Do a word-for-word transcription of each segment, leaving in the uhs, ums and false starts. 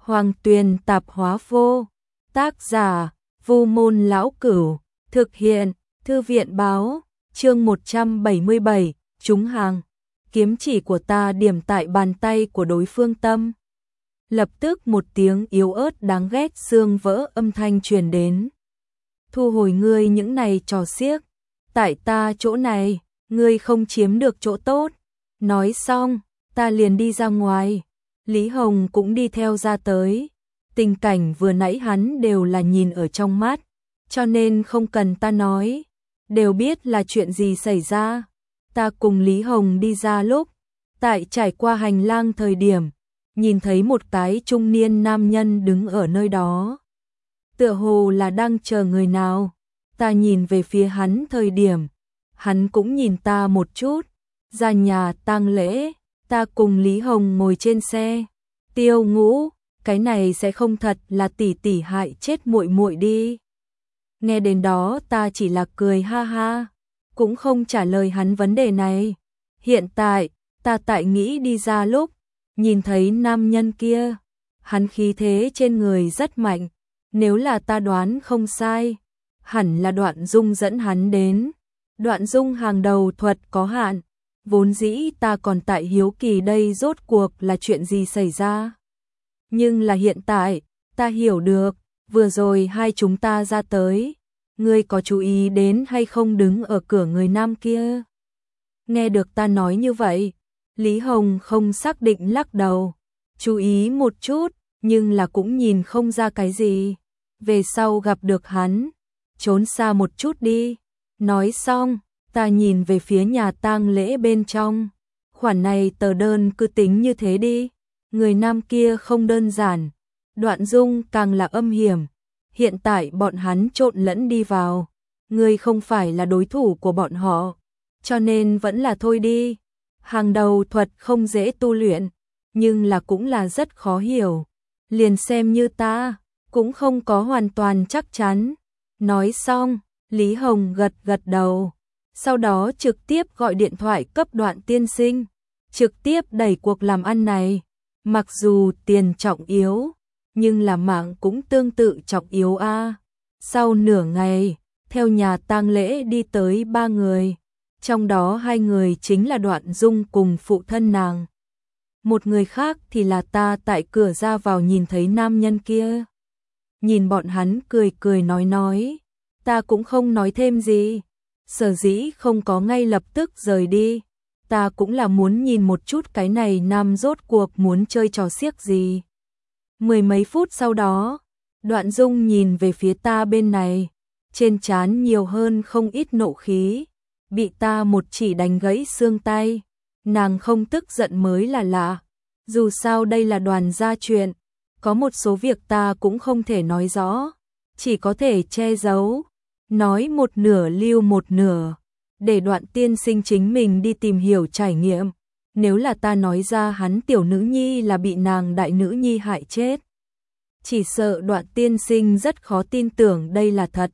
Hoàng Tuyền Tạp Hóa Vô. Tác giả: Vu Môn Lão Cửu. Thực hiện: Thư viện báo. Chương một trăm bảy mươi bảy, trúng hàng. Kiếm chỉ của ta điểm tại bàn tay của đối phương tâm. Lập tức một tiếng yếu ớt đáng ghét xương vỡ âm thanh truyền đến. Thu hồi ngươi những này trò xiếc, tại ta chỗ này, ngươi không chiếm được chỗ tốt. Nói xong, ta liền đi ra ngoài. Lý Hồng cũng đi theo ra tới. Tình cảnh vừa nãy hắn đều là nhìn ở trong mắt, cho nên không cần ta nói, đều biết là chuyện gì xảy ra. Ta cùng Lý Hồng đi ra lúc, tại trải qua hành lang thời điểm, nhìn thấy một cái trung niên nam nhân đứng ở nơi đó. Tựa hồ là đang chờ người nào. Ta nhìn về phía hắn thời điểm, hắn cũng nhìn ta một chút. Ra nhà tang lễ, ta cùng Lý Hồng ngồi trên xe. Tiêu Ngũ, cái này sẽ không thật là tỷ tỷ hại chết muội muội đi. Nghe đến đó ta chỉ là cười ha ha, cũng không trả lời hắn vấn đề này. Hiện tại, ta tại nghĩ đi ra lúc, nhìn thấy nam nhân kia, hắn khí thế trên người rất mạnh. Nếu là ta đoán không sai, hẳn là Đoạn Dung dẫn hắn đến. Đoạn Dung hàng đầu thuật có hạn, vốn dĩ ta còn tại hiếu kỳ đây rốt cuộc là chuyện gì xảy ra. Nhưng là hiện tại, ta hiểu được, vừa rồi hai chúng ta ra tới, ngươi có chú ý đến hay không đứng ở cửa người nam kia? Nghe được ta nói như vậy, Lý Hồng không xác định lắc đầu, chú ý một chút, nhưng là cũng nhìn không ra cái gì. Về sau gặp được hắn, trốn xa một chút đi. Nói xong, ta nhìn về phía nhà tang lễ bên trong. Khoản này tờ đơn cứ tính như thế đi. Người nam kia không đơn giản, Đoạn Dung càng là âm hiểm. Hiện tại bọn hắn trộn lẫn đi vào, ngươi không phải là đối thủ của bọn họ, cho nên vẫn là thôi đi. Hàng đầu thuật không dễ tu luyện, nhưng là cũng là rất khó hiểu. Liền xem như ta, cũng không có hoàn toàn chắc chắn. Nói xong, Lý Hồng gật gật đầu, sau đó trực tiếp gọi điện thoại cấp Đoạn tiên sinh, trực tiếp đẩy cuộc làm ăn này. Mặc dù tiền trọng yếu, nhưng là mạng cũng tương tự trọng yếu a. À. Sau nửa ngày, theo nhà tang lễ đi tới ba người, trong đó hai người chính là Đoạn Dung cùng phụ thân nàng. Một người khác thì là ta tại cửa ra vào nhìn thấy nam nhân kia. Nhìn bọn hắn cười cười nói nói, ta cũng không nói thêm gì. Sở dĩ không có ngay lập tức rời đi, ta cũng là muốn nhìn một chút cái này nam rốt cuộc muốn chơi trò xiếc gì. Mười mấy phút sau đó, Đoạn Dung nhìn về phía ta bên này, trên trán nhiều hơn không ít nộ khí, bị ta một chỉ đánh gãy xương tay. Nàng không tức giận mới là lạ, dù sao đây là Đoàn gia chuyện, có một số việc ta cũng không thể nói rõ, chỉ có thể che giấu, nói một nửa lưu một nửa, để Đoạn tiên sinh chính mình đi tìm hiểu trải nghiệm. Nếu là ta nói ra hắn tiểu nữ nhi là bị nàng đại nữ nhi hại chết, chỉ sợ Đoạn tiên sinh rất khó tin tưởng đây là thật,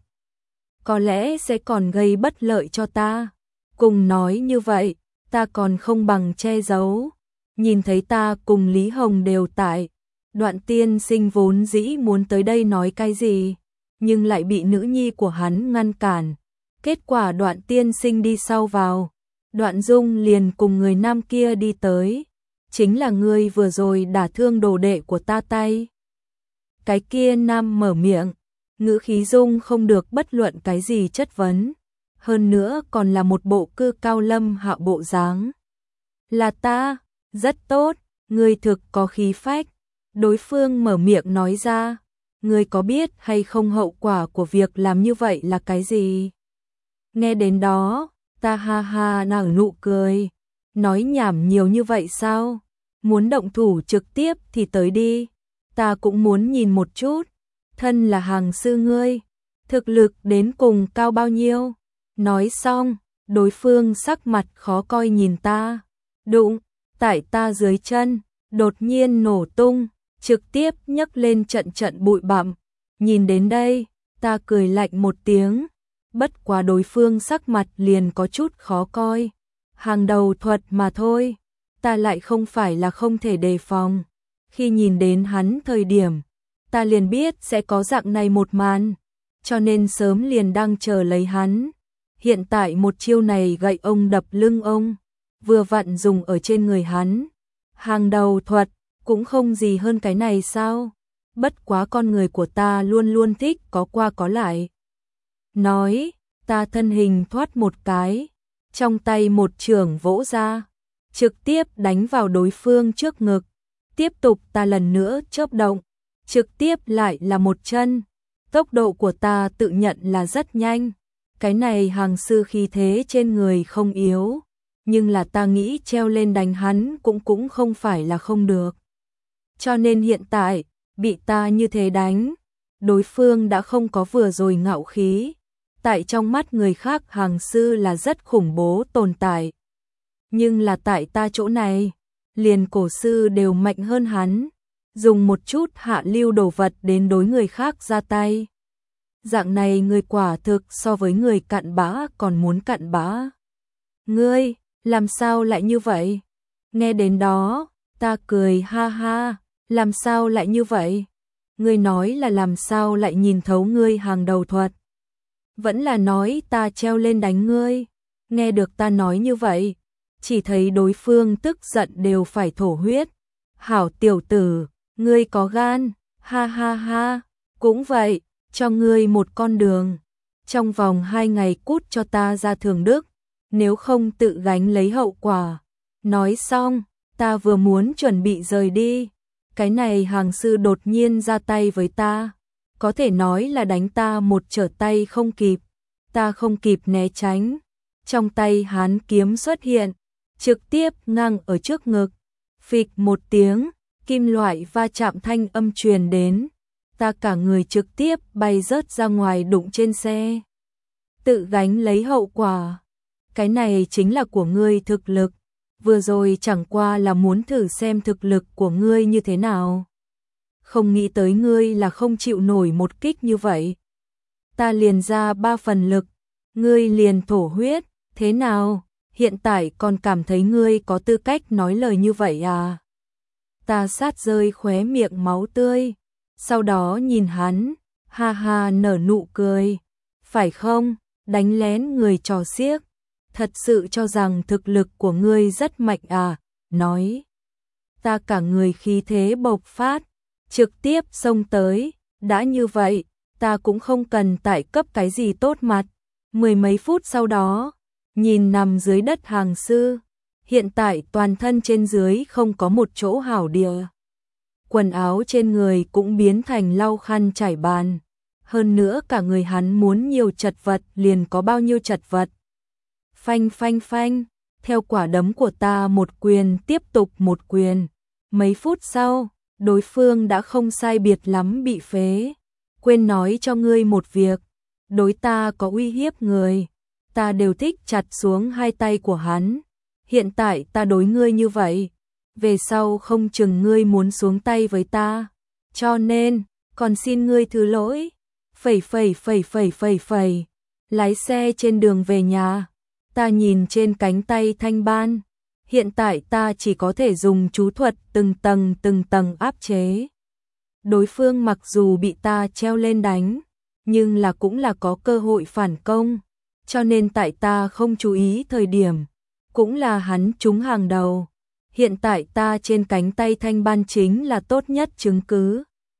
có lẽ sẽ còn gây bất lợi cho ta. Cùng nói như vậy, ta còn không bằng che giấu. Nhìn thấy ta cùng Lý Hồng đều tại, Đoạn tiên sinh vốn dĩ muốn tới đây nói cái gì, nhưng lại bị nữ nhi của hắn ngăn cản. Kết quả Đoạn tiên sinh đi sau vào, Đoạn Dung liền cùng người nam kia đi tới, chính là ngươi vừa rồi đả thương đồ đệ của ta tay. Cái kia nam mở miệng, ngữ khí Dung không được bất luận cái gì chất vấn, hơn nữa còn là một bộ cư cao lâm hạ bộ dáng. Là ta, rất tốt, ngươi thực có khí phách. Đối phương mở miệng nói ra, ngươi có biết hay không hậu quả của việc làm như vậy là cái gì? Nghe đến đó, ta ha ha nở nụ cười, nói nhảm nhiều như vậy sao? Muốn động thủ trực tiếp thì tới đi, ta cũng muốn nhìn một chút, thân là hàng sư ngươi, thực lực đến cùng cao bao nhiêu? Nói xong, đối phương sắc mặt khó coi nhìn ta, đụng, tại ta dưới chân, đột nhiên nổ tung, trực tiếp nhấc lên trận trận bụi bặm. Nhìn đến đây, ta cười lạnh một tiếng, bất quá đối phương sắc mặt liền có chút khó coi. Hàng đầu thuật mà thôi, ta lại không phải là không thể đề phòng. Khi nhìn đến hắn thời điểm, ta liền biết sẽ có dạng này một màn, cho nên sớm liền đang chờ lấy hắn. Hiện tại một chiêu này gậy ông đập lưng ông, vừa vặn dùng ở trên người hắn. Hàng đầu thuật, cũng không gì hơn cái này sao? Bất quá con người của ta luôn luôn thích có qua có lại. Nói, ta thân hình thoát một cái, trong tay một chưởng vỗ ra, trực tiếp đánh vào đối phương trước ngực. Tiếp tục ta lần nữa chớp động, trực tiếp lại là một chân. Tốc độ của ta tự nhận là rất nhanh. Cái này hàng sư khí thế trên người không yếu, nhưng là ta nghĩ treo lên đánh hắn cũng cũng không phải là không được. Cho nên hiện tại, bị ta như thế đánh, đối phương đã không có vừa rồi ngạo khí. Tại trong mắt người khác hàng sư là rất khủng bố tồn tại. Nhưng là tại ta chỗ này, liền cổ sư đều mạnh hơn hắn, dùng một chút hạ lưu đồ vật đến đối người khác ra tay. Dạng này người quả thực so với người cặn bã còn muốn cặn bã. Ngươi, làm sao lại như vậy? Nghe đến đó, ta cười ha ha, làm sao lại như vậy? Ngươi nói là làm sao lại nhìn thấu ngươi hàng đầu thuật? Vẫn là nói ta treo lên đánh ngươi? Nghe được ta nói như vậy, chỉ thấy đối phương tức giận đều phải thổ huyết. Hảo tiểu tử, ngươi có gan, ha ha ha, cũng vậy, cho ngươi một con đường. Trong vòng hai ngày cút cho ta ra Thường Đức, nếu không tự gánh lấy hậu quả. Nói xong, ta vừa muốn chuẩn bị rời đi, cái này hàng sư đột nhiên ra tay với ta, có thể nói là đánh ta một trở tay không kịp. Ta không kịp né tránh, trong tay hắn kiếm xuất hiện, trực tiếp ngang ở trước ngực. Phịch một tiếng, kim loại va chạm thanh âm truyền đến, ta cả người trực tiếp bay rớt ra ngoài đụng trên xe. Tự gánh lấy hậu quả. Cái này chính là của ngươi thực lực, vừa rồi chẳng qua là muốn thử xem thực lực của ngươi như thế nào. Không nghĩ tới ngươi là không chịu nổi một kích như vậy. Ta liền ra ba phần lực, ngươi liền thổ huyết, thế nào? Hiện tại còn cảm thấy ngươi có tư cách nói lời như vậy à? Ta sát rơi khóe miệng máu tươi, sau đó nhìn hắn, ha ha nở nụ cười. Phải không, đánh lén người trò xiếc, thật sự cho rằng thực lực của ngươi rất mạnh à? Nói, ta cả người khí thế bộc phát, trực tiếp xông tới, đã như vậy, ta cũng không cần tại cấp cái gì tốt mặt. Mười mấy phút sau đó, nhìn nằm dưới đất hàng sư, hiện tại toàn thân trên dưới không có một chỗ hảo địa. Quần áo trên người cũng biến thành lau khăn trải bàn, hơn nữa cả người hắn muốn nhiều chật vật liền có bao nhiêu chật vật. Phanh phanh phanh, theo quả đấm của ta một quyền tiếp tục một quyền. Mấy phút sau, đối phương đã không sai biệt lắm bị phế. Quên nói cho ngươi một việc, đối ta có uy hiếp người, ta đều thích chặt xuống hai tay của hắn. Hiện tại ta đối ngươi như vậy, về sau không chừng ngươi muốn xuống tay với ta, cho nên, còn xin ngươi thứ lỗi. Phẩy phẩy phẩy phẩy phẩy phẩy, lái xe trên đường về nhà, ta nhìn trên cánh tay thanh ban, hiện tại ta chỉ có thể dùng chú thuật từng tầng từng tầng áp chế. Đối phương mặc dù bị ta treo lên đánh, nhưng là cũng là có cơ hội phản công, cho nên tại ta không chú ý thời điểm, cũng là hắn trúng hàng đầu. Hiện tại ta trên cánh tay thanh ban chính là tốt nhất chứng cứ.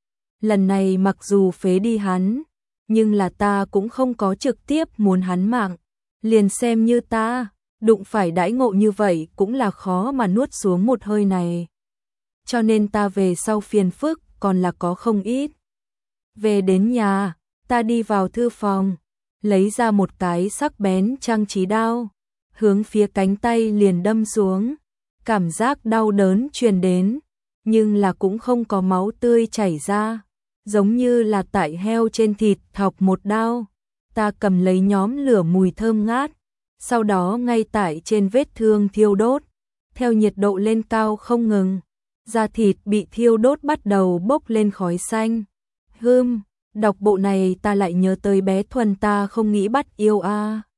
Lần này mặc dù phế đi hắn, nhưng là ta cũng không có trực tiếp muốn hắn mạng, liền xem như ta đụng phải đãi ngộ như vậy cũng là khó mà nuốt xuống một hơi này. Cho nên ta về sau phiền phức còn là có không ít. Về đến nhà, ta đi vào thư phòng, lấy ra một cái sắc bén trang trí đao, hướng phía cánh tay liền đâm xuống. Cảm giác đau đớn truyền đến, nhưng là cũng không có máu tươi chảy ra, giống như là tại heo trên thịt thọc một đao. Ta cầm lấy nhóm lửa mùi thơm ngát, sau đó ngay tại trên vết thương thiêu đốt, theo nhiệt độ lên cao không ngừng, da thịt bị thiêu đốt bắt đầu bốc lên khói xanh. Hừm, đọc bộ này ta lại nhớ tới bé Thuần ta không nghĩ bắt yêu a. À.